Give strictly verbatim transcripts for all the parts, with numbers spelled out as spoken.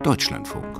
Deutschlandfunk.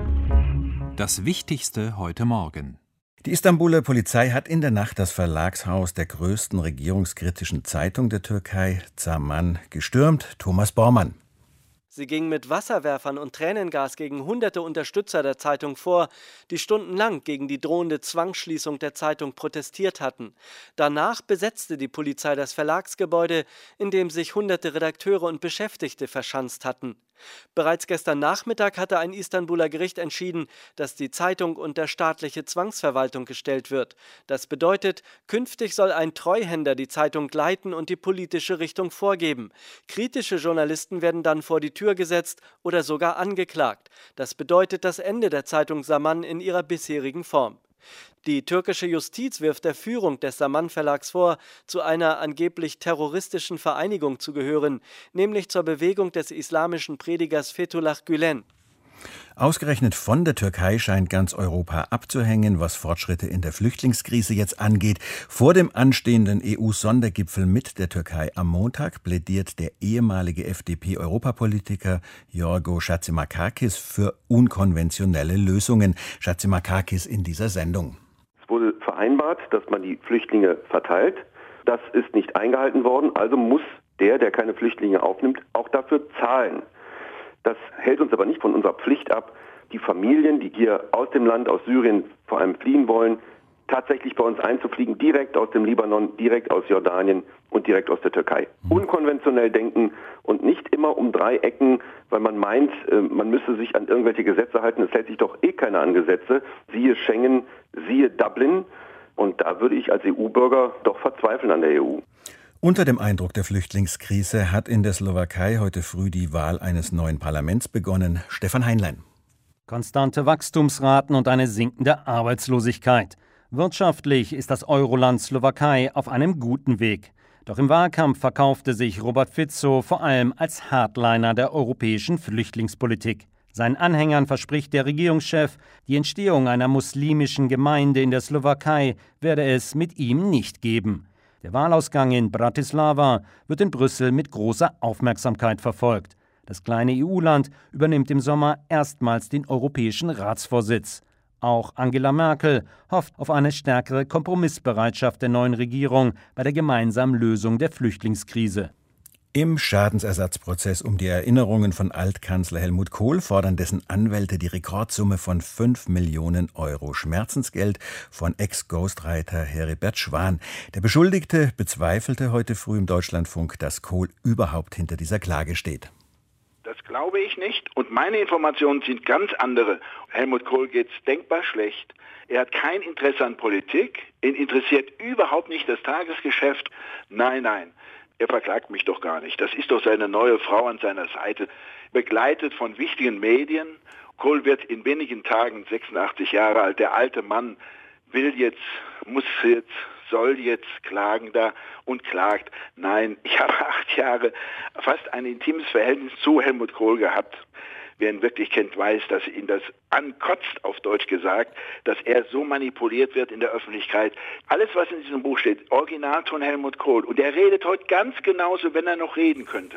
Das Wichtigste heute Morgen. Die Istanbuler Polizei hat in der Nacht das Verlagshaus der größten regierungskritischen Zeitung der Türkei, Zaman, gestürmt. Thomas Bormann. Sie ging mit Wasserwerfern und Tränengas gegen hunderte Unterstützer der Zeitung vor, die stundenlang gegen die drohende Zwangsschließung der Zeitung protestiert hatten. Danach besetzte die Polizei das Verlagsgebäude, in dem sich hunderte Redakteure und Beschäftigte verschanzt hatten. Bereits gestern Nachmittag hatte ein Istanbuler Gericht entschieden, dass die Zeitung unter staatliche Zwangsverwaltung gestellt wird. Das bedeutet, künftig soll ein Treuhänder die Zeitung leiten und die politische Richtung vorgeben. Kritische Journalisten werden dann vor die Tür gesetzt oder sogar angeklagt. Das bedeutet das Ende der Zeitung Zaman in ihrer bisherigen Form. Die türkische Justiz wirft der Führung des Zaman Verlags vor, zu einer angeblich terroristischen Vereinigung zu gehören, nämlich zur Bewegung des islamischen Predigers Fethullah Gülen. Ausgerechnet von der Türkei scheint ganz Europa abzuhängen, was Fortschritte in der Flüchtlingskrise jetzt angeht. Vor dem anstehenden E U-Sondergipfel mit der Türkei am Montag plädiert der ehemalige F D P-Europapolitiker Yorgos Chatzimarkakis für unkonventionelle Lösungen. Chatzimarkakis in dieser Sendung. Es wurde vereinbart, dass man die Flüchtlinge verteilt. Das ist nicht eingehalten worden, also muss der, der keine Flüchtlinge aufnimmt, auch dafür zahlen. Das hält uns aber nicht von unserer Pflicht ab, die Familien, die hier aus dem Land, aus Syrien vor allem fliehen wollen, tatsächlich bei uns einzufliegen, direkt aus dem Libanon, direkt aus Jordanien und direkt aus der Türkei. Unkonventionell denken und nicht immer um drei Ecken, weil man meint, man müsse sich an irgendwelche Gesetze halten. Es hält sich doch eh keiner an Gesetze. Siehe Schengen, siehe Dublin. Und da würde ich als E U-Bürger doch verzweifeln an der E U. Unter dem Eindruck der Flüchtlingskrise hat in der Slowakei heute früh die Wahl eines neuen Parlaments begonnen. Stefan Heinlein. Konstante Wachstumsraten und eine sinkende Arbeitslosigkeit. Wirtschaftlich ist das Euroland Slowakei auf einem guten Weg. Doch im Wahlkampf verkaufte sich Robert Fico vor allem als Hardliner der europäischen Flüchtlingspolitik. Seinen Anhängern verspricht der Regierungschef, die Entstehung einer muslimischen Gemeinde in der Slowakei werde es mit ihm nicht geben. Der Wahlausgang in Bratislava wird in Brüssel mit großer Aufmerksamkeit verfolgt. Das kleine E U-Land übernimmt im Sommer erstmals den europäischen Ratsvorsitz. Auch Angela Merkel hofft auf eine stärkere Kompromissbereitschaft der neuen Regierung bei der gemeinsamen Lösung der Flüchtlingskrise. Im Schadensersatzprozess um die Erinnerungen von Altkanzler Helmut Kohl fordern dessen Anwälte die Rekordsumme von fünf Millionen Euro Schmerzensgeld von Ex-Ghostwriter Heribert Schwan. Der Beschuldigte bezweifelte heute früh im Deutschlandfunk, dass Kohl überhaupt hinter dieser Klage steht. Das glaube ich nicht und meine Informationen sind ganz andere. Helmut Kohl geht's denkbar schlecht. Er hat kein Interesse an Politik, ihn interessiert überhaupt nicht das Tagesgeschäft. Nein, nein. Er verklagt mich doch gar nicht. Das ist doch seine neue Frau an seiner Seite, begleitet von wichtigen Medien. Kohl wird in wenigen Tagen sechsundachtzig Jahre alt. Der alte Mann will jetzt, muss jetzt, soll jetzt klagen da und klagt. Nein, ich habe acht Jahre fast ein intimes Verhältnis zu Helmut Kohl gehabt. Wer ihn wirklich kennt, weiß, dass ihn das ankotzt, auf Deutsch gesagt, dass er so manipuliert wird in der Öffentlichkeit. Alles, was in diesem Buch steht, Original von Helmut Kohl. Und er redet heute ganz genauso, wenn er noch reden könnte.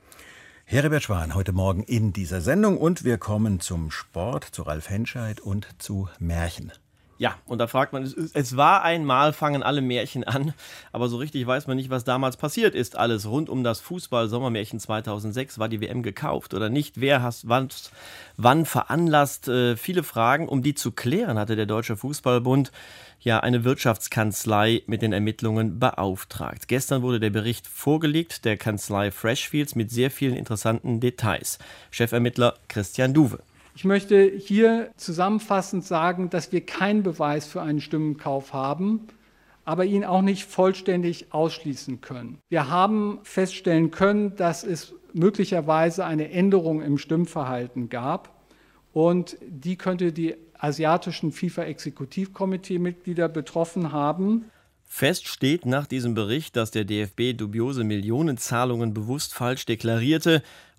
Heribert Schwan heute Morgen in dieser Sendung. Und wir kommen zum Sport, zu Ralf Henscheid und zu Märchen. Ja, und da fragt man, es, es war einmal, fangen alle Märchen an, aber so richtig weiß man nicht, was damals passiert ist. Alles rund um das Fußball-Sommermärchen zweitausendsechs, war die W M gekauft oder nicht? Wer hat wann, wann veranlasst? Äh, viele Fragen, um die zu klären, hatte der Deutsche Fußballbund ja eine Wirtschaftskanzlei mit den Ermittlungen beauftragt. Gestern wurde der Bericht vorgelegt, der Kanzlei Freshfields, mit sehr vielen interessanten Details. Chefermittler Christian Duwe. Ich möchte hier zusammenfassend sagen, dass wir keinen Beweis für einen Stimmenkauf haben, aber ihn auch nicht vollständig ausschließen können. Wir haben feststellen können, dass es möglicherweise eine Änderung im Stimmverhalten gab und die könnte die asiatischen FIFA-Exekutivkomitee-Mitglieder betroffen haben. Fest steht nach diesem Bericht, dass der D F B dubiose Millionenzahlungen bewusst falsch deklarierte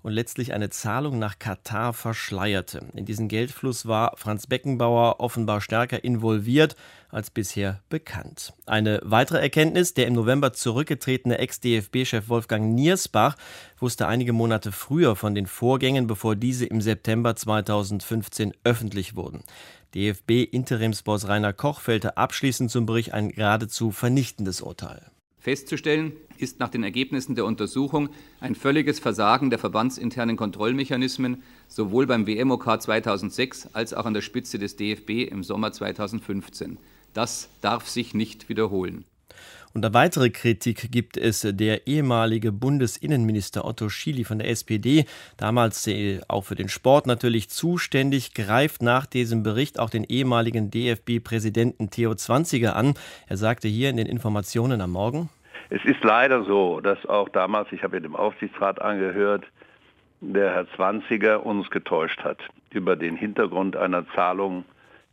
und letztlich eine Zahlung nach Katar verschleierte. In diesen Geldfluss war Franz Beckenbauer offenbar stärker involviert als bisher bekannt. Eine weitere Erkenntnis: Der im November zurückgetretene Ex-D F B-Chef Wolfgang Niersbach wusste einige Monate früher von den Vorgängen, bevor diese im September zweitausendfünfzehn öffentlich wurden. D F B-Interimsboss Rainer Koch fällte abschließend zum Bericht ein geradezu vernichtendes Urteil. Festzustellen ist nach den Ergebnissen der Untersuchung ein völliges Versagen der verbandsinternen Kontrollmechanismen, sowohl beim W M-O K zweitausendsechs als auch an der Spitze des D F B im Sommer zweitausendfünfzehn. Das darf sich nicht wiederholen. Und eine weitere Kritik gibt es der ehemalige Bundesinnenminister Otto Schily von der S P D, damals auch für den Sport natürlich zuständig, greift nach diesem Bericht auch den ehemaligen D F B-Präsidenten Theo Zwanziger an. Er sagte hier in den Informationen am Morgen: Es ist leider so, dass auch damals, ich habe ja dem Aufsichtsrat angehört, der Herr Zwanziger uns getäuscht hat über den Hintergrund einer Zahlung,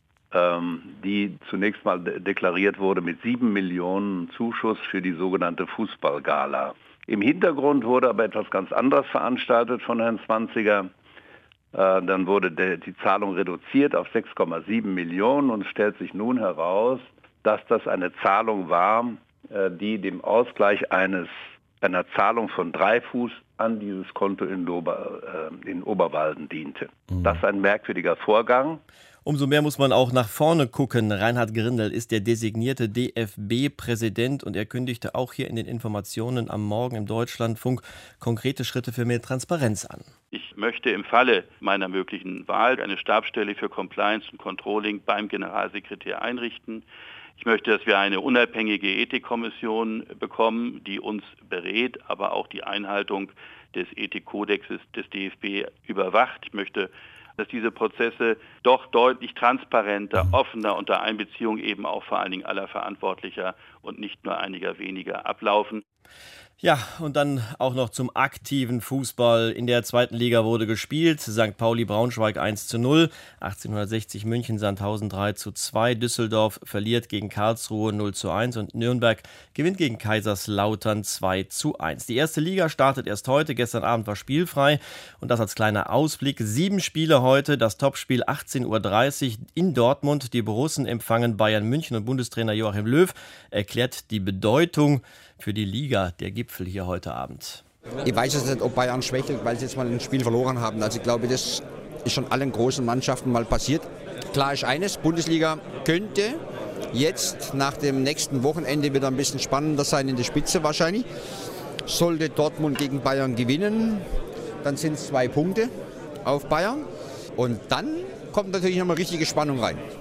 die zunächst mal deklariert wurde mit sieben Millionen Zuschuss für die sogenannte Fußballgala. Im Hintergrund wurde aber etwas ganz anderes veranstaltet von Herrn Zwanziger. Dann wurde die Zahlung reduziert auf sechs Komma sieben Millionen und es stellt sich nun heraus, dass das eine Zahlung war, die dem Ausgleich eines, einer Zahlung von Dreifuß an dieses Konto in, Ober, in Oberwalden diente. Mhm. Das ist ein merkwürdiger Vorgang. Umso mehr muss man auch nach vorne gucken. Reinhard Grindel ist der designierte D F B-Präsident und er kündigte auch hier in den Informationen am Morgen im Deutschlandfunk konkrete Schritte für mehr Transparenz an. Ich möchte im Falle meiner möglichen Wahl eine Stabsstelle für Compliance und Controlling beim Generalsekretär einrichten. Ich möchte, dass wir eine unabhängige Ethikkommission bekommen, die uns berät, aber auch die Einhaltung des Ethikkodexes des D F B überwacht. Ich möchte, dass diese Prozesse doch deutlich transparenter, offener unter Einbeziehung eben auch vor allen Dingen aller Verantwortlicher und nicht nur einiger weniger ablaufen. Ja, und dann auch noch zum aktiven Fußball. In der zweiten Liga wurde gespielt. Sankt Pauli Braunschweig eins zu null, achtzehnhundertsechzig München Sandhausen drei zu zwei, Düsseldorf verliert gegen Karlsruhe null zu eins und Nürnberg gewinnt gegen Kaiserslautern zwei zu eins. Die erste Liga startet erst heute, gestern Abend war spielfrei und das als kleiner Ausblick. Sieben Spiele heute, das Topspiel achtzehn Uhr dreißig in Dortmund. Die Borussen empfangen Bayern München und Bundestrainer Joachim Löw erklärt die Bedeutung für die Liga, der Gipfel hier heute Abend. Ich weiß jetzt nicht, ob Bayern schwächelt, weil sie jetzt mal ein Spiel verloren haben. Also ich glaube, das ist schon allen großen Mannschaften mal passiert. Klar ist eines, Bundesliga könnte jetzt nach dem nächsten Wochenende wieder ein bisschen spannender sein in der Spitze wahrscheinlich. Sollte Dortmund gegen Bayern gewinnen, dann sind es zwei Punkte auf Bayern. Und dann kommt natürlich nochmal richtige Spannung rein.